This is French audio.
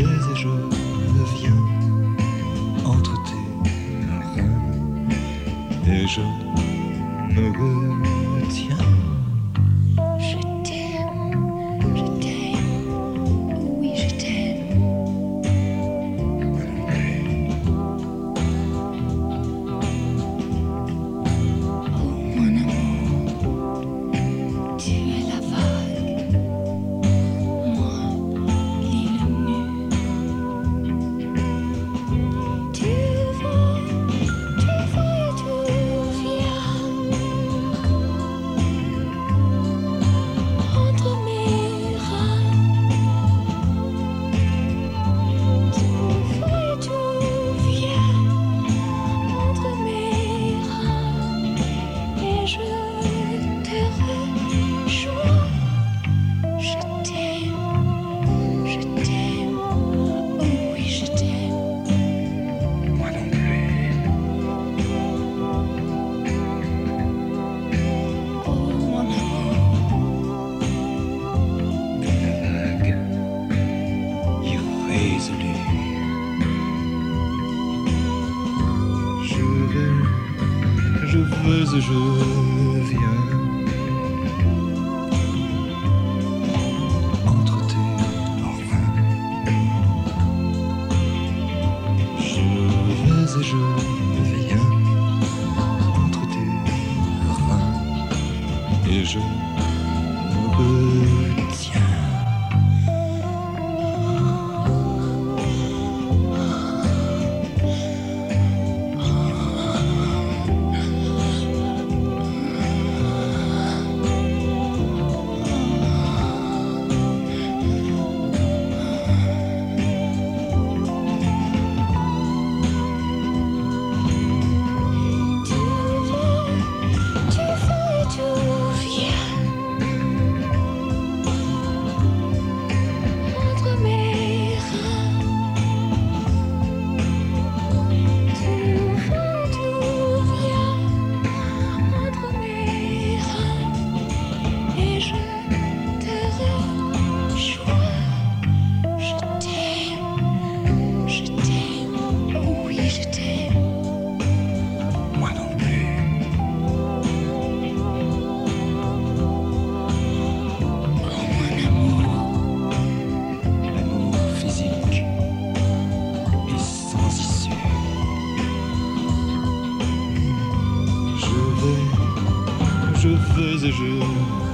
vais et je viens entre tes reins et je me retiens. Je t'aime, oui je t'aime. Oh mon amour, tu es la vague, moi l'île nue. Tu vas et tu viens entre mes reins. Tu vas et tu viens entre mes reins et je te rejoins. Je t'aime, oh oui je t'aime. Moi non plus. Oh mon amour, La vague irrésolue. Je vais et je viens entre tes reins. Je vais et je viens entre tes reins et je me retiens. tu vas et tu viens entre mes reins. Tu vas et tu viens entre mes reins et je te rejoins. Je t'aime, oh oui je t'aime. Moi non plus. Oh mon amour, L'amour physique est sans issue. Je vais et je